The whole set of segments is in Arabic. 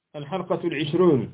الحلقة 20.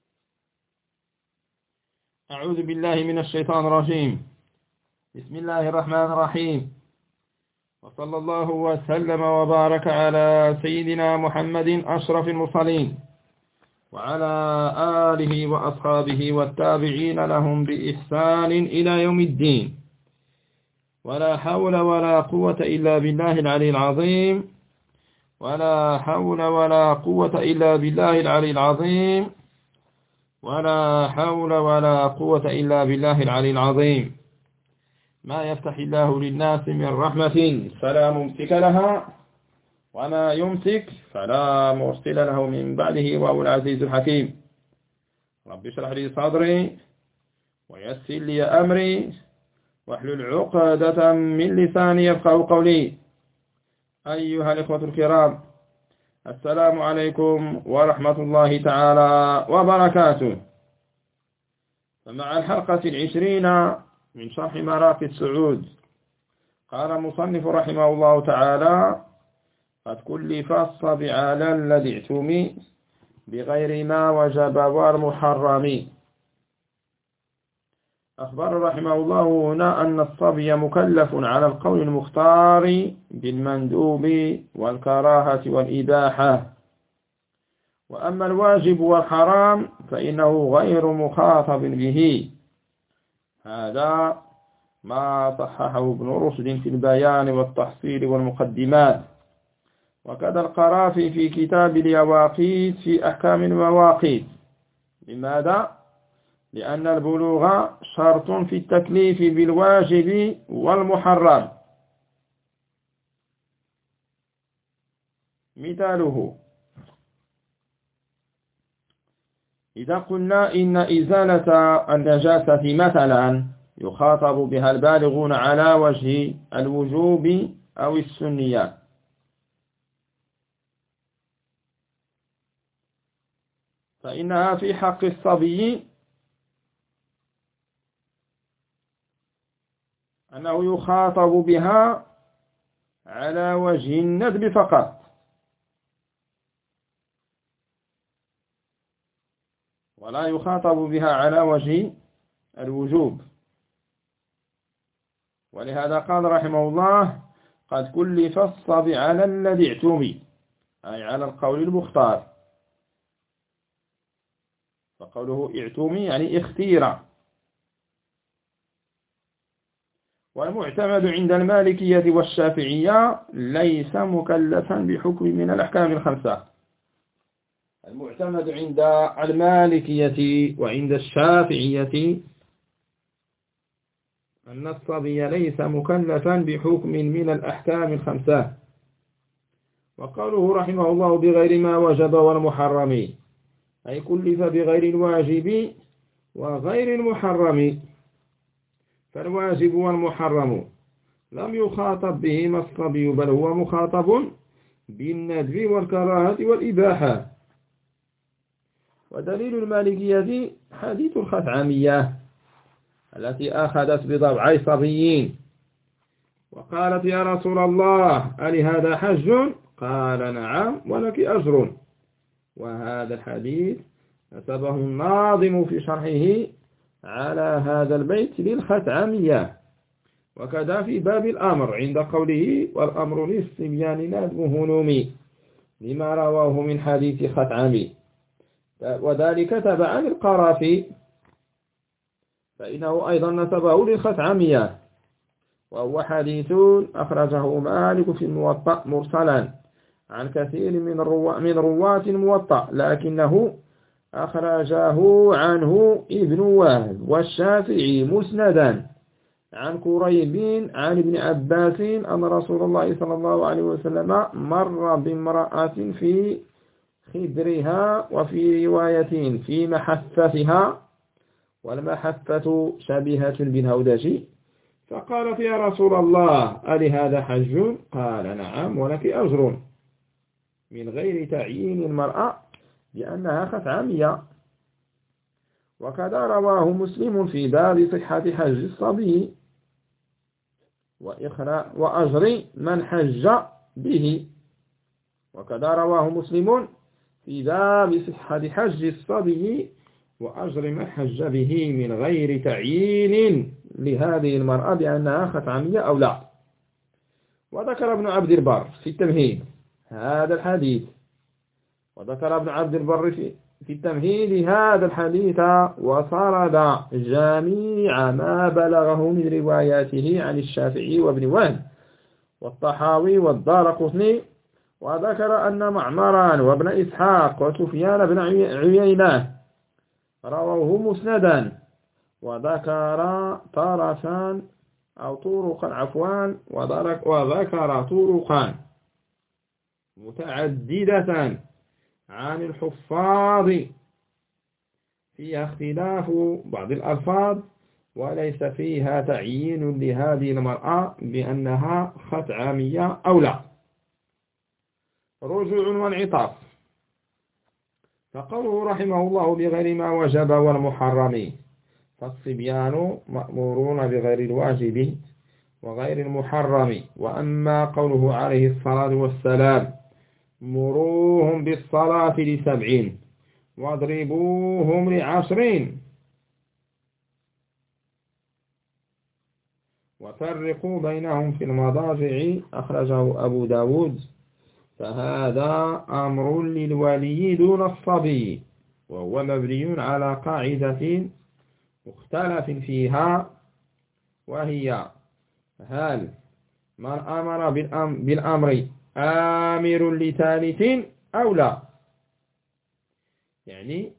أعوذ بالله من الشيطان الرجيم. بسم الله الرحمن الرحيم، وصلى الله وسلم وبارك على سيدنا محمد أشرف المرسلين وعلى آله وأصحابه والتابعين لهم بإحسان إلى يوم الدين. ولا حول ولا قوة إلا بالله العلي العظيم. ولا حول ولا قوة إلا بالله العلي العظيم. ولا حول ولا قوة إلا بالله العلي العظيم. ما يفتح الله للناس من رحمة فلا ممسك لها، وما يمسك فلا مرسل له من بعده، وهو العزيز الحكيم. رب اشرح لي صدري ويسر لي أمري واحلل عقدة من لساني يفقهوا قولي. أيها الإخوة الكرام، السلام عليكم ورحمة الله تعالى وبركاته. فمع الحلقة 20 من شرح مراقي السعود، قال المصنف رحمه الله تعالى: قد كلف الصبي على الذي اعتمي بغير ما وجب والمحرم. أخبر رحمه الله هنا أن الصبي مكلف على القول المختار بالمندوب والكراهة والإباحة، وأما الواجب والحرام فإنه غير مخاطب به. هذا ما صححه ابن رشد في البيان والتحصيل والمقدمات، وكذا القرافي في كتاب اليواقيت في أحكام المواقيت. لماذا؟ لأن البلوغ شرط في التكليف بالواجب والمحرم. مثاله: إذا قلنا إن إزالة النجاسة مثلا يخاطب بها البالغون على وجه الوجوب أو السنية، فإنها في حق الصبي أنه يخاطب بها على وجه الندب فقط، ولا يخاطب بها على وجه الوجوب. ولهذا قال رحمه الله: قد كلف الصبي على الذي اعتمي، أي على القول المختار. فقوله اعتمي يعني اختير. والمعتمد عند المالكية والشافعية ليس مكلفا بحكم من الأحكام الخمسة. المعتمد عند المالكية وعند الشافعية أن الصبي ليس مكلفا بحكم من الأحكام الخمسة. وقوله رحمه الله بغير ما وجب والمحرم، أي كلف بغير الواجب وغير المحرم. فالواجب والمحرم لم يخاطب بهما الصبي، بل هو مخاطب بالندب والكراهة والإباحة. ودليل المالكية حديث الخثعمية التي أخذت بضبعي صبيين وقالت: يا رسول الله، ألهذا حج؟ قال: نعم، ولك أجر. وهذا الحديث نسبه الناظم في شرحه على هذا البيت للخثعمية. وكذا في باب الأمر عند قوله: والأمر للصبيان ندبه نومي، لما رواه من حديث خثعمي، وذلك تبعا للقرافي، فإنه أيضا نسبه للخثعمية، وهو حديث أخرجه مالك في الموطأ مرسلا عن كثير من رواة الموطأ، لكنه أخرجه عنه ابن وهب والشافعي مسندا عن كريب عن ابن عباس أن رسول الله صلى الله عليه وسلم مر بامرأة في خدرها، وفي رواية في محفتها، والمحفة شبيهة بالهودج، فقالت: يا رسول الله، ألهذا حج؟ قال: نعم، ولك أجر، من غير تعيين المرأة بأنها خثعمية. وكذا رواه مسلم في باب صحة حج الصبي وأجر من حج به. وكذا رواه مسلم في باب صحة حج الصبي وأجر من حج به من غير تعيين لهذه المرأة بأنها ختعمية أو لا. وذكر ابن عبد البر في التمهيد هذا الحديث، وذكر ابن عبد البر في التمهيد هذا الحديث، وسرد جميع ما بلغه من رواياته عن الشافعي وابن وهب والطحاوي والدارقطني، وذكر أن معمرا وابن إسحاق وسفيان بن عيينة رووه مسندا، وذكر طرفا أو طرقا عفوا، وذكر طرقا متعددة عن الحفاظ فيها اختلاف بعض الألفاظ، وليس فيها تعيين لهذه المرأة بأنها ختعامية أو لا. رجوع وانعطاف. فقوله رحمه الله بغير ما وجب والمحرم، فالصبيان مأمورون بغير الواجب وغير المحرم. وأما قوله عليه الصلاة والسلام مروهم بالصلاة ل7 واضربوهم ل10 وفرقوا بينهم في المضاجع، أخرجه أبو داود، فهذا أمر للولي دون الصبي، وهو مبني على قاعدة مختلف فيها، وهي هل من أمر بالأمر آمر لثالث أو لا؟ يعني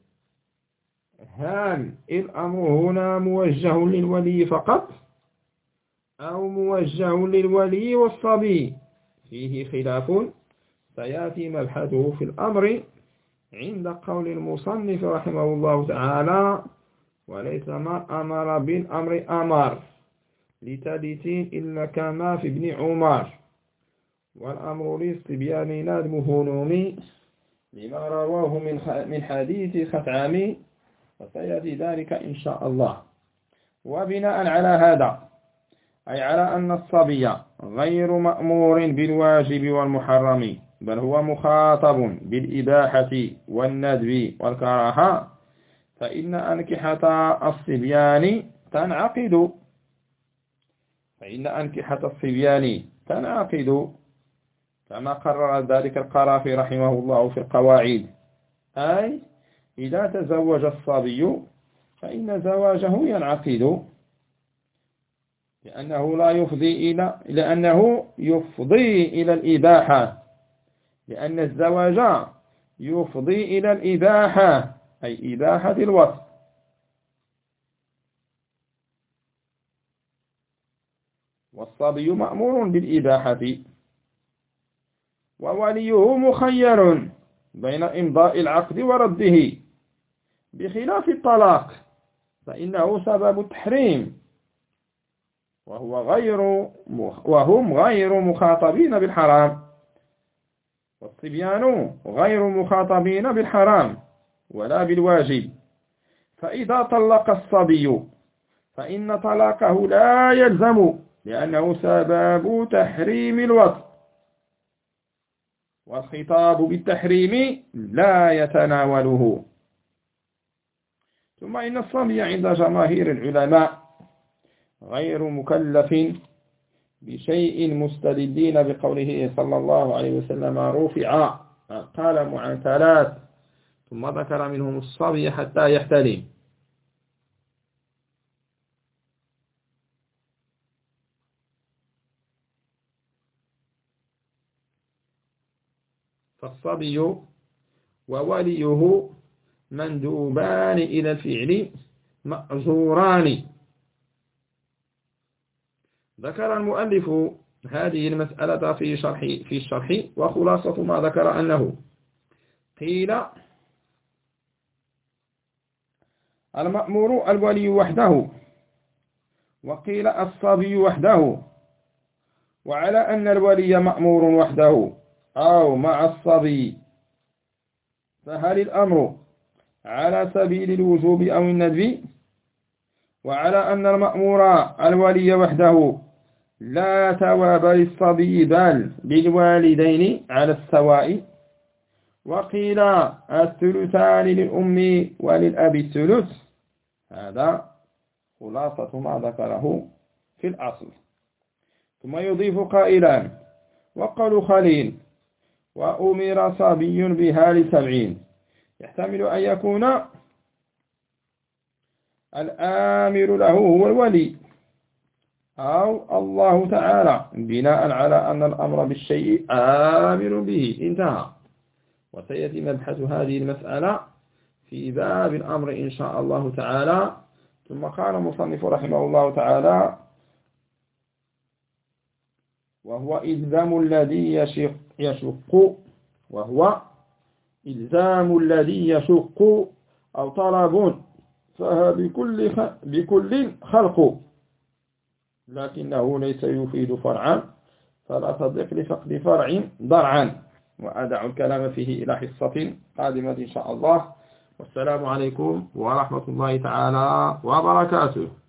هل الأمر هنا موجه للولي فقط أو موجه للولي والصبي؟ فيه خلاف سيأتي مبحثه في الأمر عند قول المصنف رحمه الله تعالى وليس ما أمر بالأمر أمر لثالث إلا كما في ابن عمر، والأمر للصبيان لا المهنوم لما رواه من حديث ختعام، وسيأتي ذلك إن شاء الله. وبناء على هذا أي على أن الصبي غير مأمور بالواجب والمحرم، بل هو مخاطب بالإباحة والندب والكراهة، فإن أنكحة الصبيان تنعقد كما قرر ذلك القرافي رحمه الله في القواعد، أي إذا تزوج الصبي فإن زواجه ينعقد، لأنه يفضي إلى الإباحة، لأن الزواج يفضي إلى الإباحة، أي إباحة الوطء. والصبي مأمور بالإباحة، ووليه مخير بين إمضاء العقد ورده، بخلاف الطلاق فإنه سبب التحريم، وهم غير مخاطبين بالحرام، والصبيان غير مخاطبين بالحرام ولا بالواجب. فإذا طلق الصبي فإن طلاقه لا يلزم، لأنه سبب تحريم الوطء، والخطاب بالتحريم لا يتناوله. ثم إن الصبي عند جماهير العلماء غير مكلف بشيء، مستدلين بقوله صلى الله عليه وسلم رفع القلم عن 3، ثم ذكر منهم الصبي حتى يحتلم. فالصبي ووليه مندوبان إلى الفعل مأجوران. ذكر المؤلف هذه المسألة في الشرح، وخلاصة ما ذكر أنه قيل المأمور الولي وحده، وقيل الصبي وحده، وعلى أن الولي مأمور وحده أو مع الصبي، فهل الأمر على سبيل الوجوب أو الندب؟ وعلى أن المأمور الولي وحده لا ثواب للصبي بل للوالدين على السواء، وقيل الثلثان للأم وللأب الثلث. هذا خلاصة ما ذكره في الأصل. ثم يضيف قائلان: وقالوا خليل وأمر صبي بها ل70. يحتمل أن يكون الآمر له هو الولي أو الله تعالى، بناء على أن الأمر بالشيء آمر به. انتهى. وسيأتي مبحث هذه المسألة في باب الأمر إن شاء الله تعالى. ثم قال المصنف رحمه الله تعالى: وهو إلزام الذي يشق أو طلب، بكل خلق، لكنه ليس يفيد فرعا، فلا تضيق لفقد فرع ضرعا. وأدع الكلام فيه إلى حصة قادمة إن شاء الله. والسلام عليكم ورحمة الله تعالى وبركاته.